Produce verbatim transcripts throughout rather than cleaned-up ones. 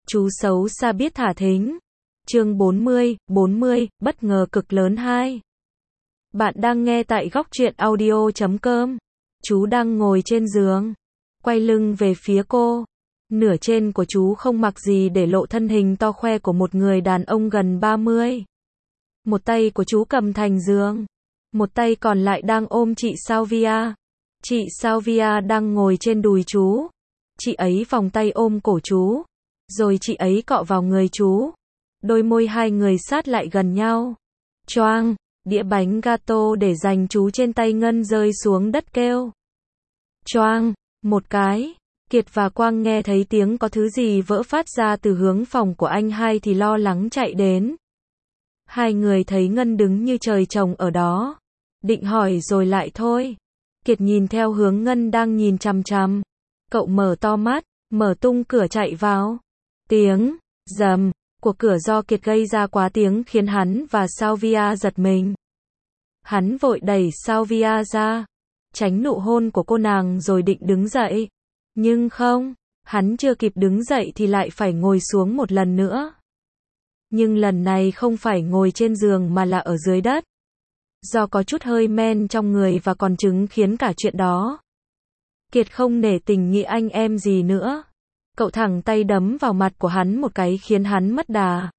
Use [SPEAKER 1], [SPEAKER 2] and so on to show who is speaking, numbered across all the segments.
[SPEAKER 1] Chú xấu xa biết thả thính. Chương bốn mươi, bốn mươi, bất ngờ cực lớn hai. Bạn đang nghe tại góc truyện audio chấm com. Chú đang ngồi trên giường, quay lưng về phía cô. Nửa trên của chú không mặc gì để lộ thân hình to khoe của một người đàn ông gần ba mươi. Một tay của chú cầm thành giường, một tay còn lại đang ôm chị Salvia. Chị Salvia đang ngồi trên đùi chú. Chị ấy vòng tay ôm cổ chú, rồi chị ấy cọ vào người chú. Đôi môi hai người sát lại gần nhau. Choang, đĩa bánh gato để dành chú trên tay Ngân rơi xuống đất kêu. Choang, một cái. Kiệt và Quang nghe thấy tiếng có thứ gì vỡ phát ra từ hướng phòng của anh hai thì lo lắng chạy đến. Hai người thấy Ngân đứng như trời trồng ở đó. Định hỏi rồi lại thôi. Kiệt nhìn theo hướng Ngân đang nhìn chằm chằm. Cậu mở to mắt, mở tung cửa chạy vào. Tiếng rầm của cửa do Kiệt gây ra quá tiếng khiến hắn và Salvia giật mình. Hắn vội đẩy Salvia ra, tránh nụ hôn của cô nàng rồi định đứng dậy. Nhưng không, hắn chưa kịp đứng dậy thì lại phải ngồi xuống một lần nữa. Nhưng lần này không phải ngồi trên giường mà là ở dưới đất. Do có chút hơi men trong người và còn chứng khiến cả chuyện đó. Kiệt không nể tình nghĩa anh em gì nữa. Cậu thẳng tay đấm vào mặt của hắn một cái khiến hắn mất đà.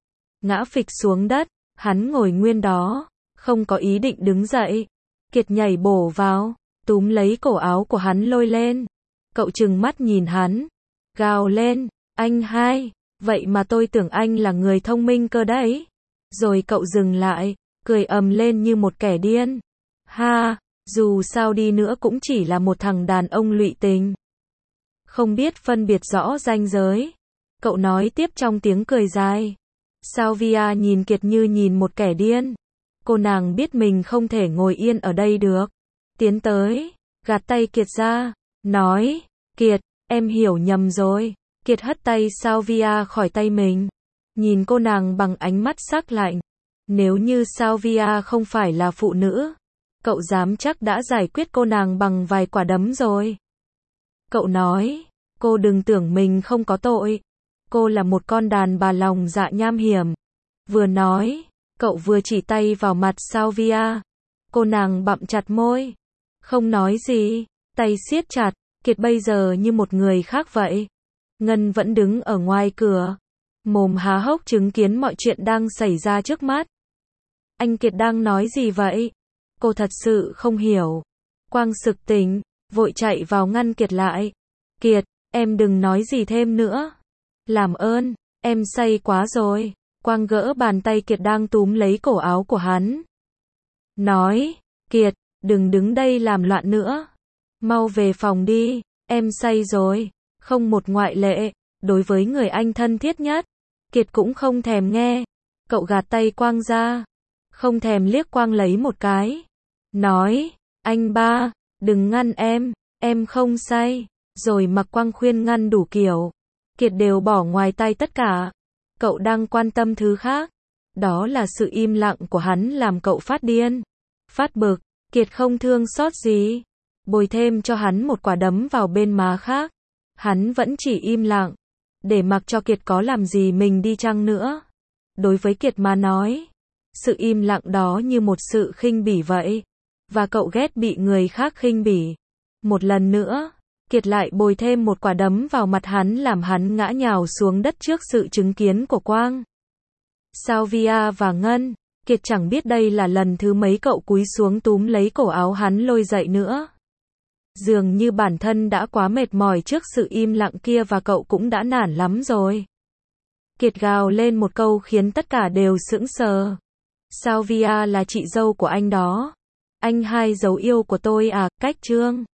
[SPEAKER 1] Ngã phịch xuống đất, hắn ngồi nguyên đó, không có ý định đứng dậy. Kiệt nhảy bổ vào, túm lấy cổ áo của hắn lôi lên. Cậu trừng mắt nhìn hắn, gào lên, anh hai, vậy mà tôi tưởng anh là người thông minh cơ đấy. Rồi cậu dừng lại, cười ầm lên như một kẻ điên. Ha, dù sao đi nữa cũng chỉ là một thằng đàn ông lụy tình. Không biết phân biệt rõ ranh giới. Cậu nói tiếp trong tiếng cười dài. Salvia nhìn Kiệt như nhìn một kẻ điên. Cô nàng biết mình không thể ngồi yên ở đây được. Tiến tới, gạt tay Kiệt ra, nói, Kiệt, em hiểu nhầm rồi. Kiệt hất tay Salvia khỏi tay mình. Nhìn cô nàng bằng ánh mắt sắc lạnh. Nếu như Salvia không phải là phụ nữ, cậu dám chắc đã giải quyết cô nàng bằng vài quả đấm rồi. Cậu nói, cô đừng tưởng mình không có tội. Cô là một con đàn bà lòng dạ nham hiểm. Vừa nói, cậu vừa chỉ tay vào mặt Salvia. Cô nàng bặm chặt môi, không nói gì, tay siết chặt. Kiệt bây giờ như một người khác vậy. Ngân vẫn đứng ở ngoài cửa, mồm há hốc chứng kiến mọi chuyện đang xảy ra trước mắt. Anh Kiệt đang nói gì vậy? Cô thật sự không hiểu. Quang sực tỉnh, vội chạy vào ngăn Kiệt lại. Kiệt, em đừng nói gì thêm nữa. Làm ơn, em say quá rồi. Quang gỡ bàn tay Kiệt đang túm lấy cổ áo của hắn. Nói, Kiệt, đừng đứng đây làm loạn nữa. Mau về phòng đi, em say rồi. Không một ngoại lệ, đối với người anh thân thiết nhất. Kiệt cũng không thèm nghe. Cậu gạt tay Quang ra, không thèm liếc Quang lấy một cái. Nói, anh ba, đừng ngăn em, em không say. Rồi mặc Quang khuyên ngăn đủ kiểu. Kiệt đều bỏ ngoài tai tất cả. Cậu đang quan tâm thứ khác. Đó là sự im lặng của hắn làm cậu phát điên, phát bực. Kiệt không thương xót gì, bồi thêm cho hắn một quả đấm vào bên má khác. Hắn vẫn chỉ im lặng, để mặc cho Kiệt có làm gì mình đi chăng nữa. Đối với Kiệt mà nói, sự im lặng đó như một sự khinh bỉ vậy. Và cậu ghét bị người khác khinh bỉ. Một lần nữa, Kiệt lại bồi thêm một quả đấm vào mặt hắn làm hắn ngã nhào xuống đất trước sự chứng kiến của Quang, Salvia và Ngân. Kiệt chẳng biết đây là lần thứ mấy cậu cúi xuống túm lấy cổ áo hắn lôi dậy nữa. Dường như bản thân đã quá mệt mỏi trước sự im lặng kia và cậu cũng đã nản lắm rồi. Kiệt gào lên một câu khiến tất cả đều sững sờ. Salvia là chị dâu của anh đó. Anh hai dấu yêu của tôi à, cách trương.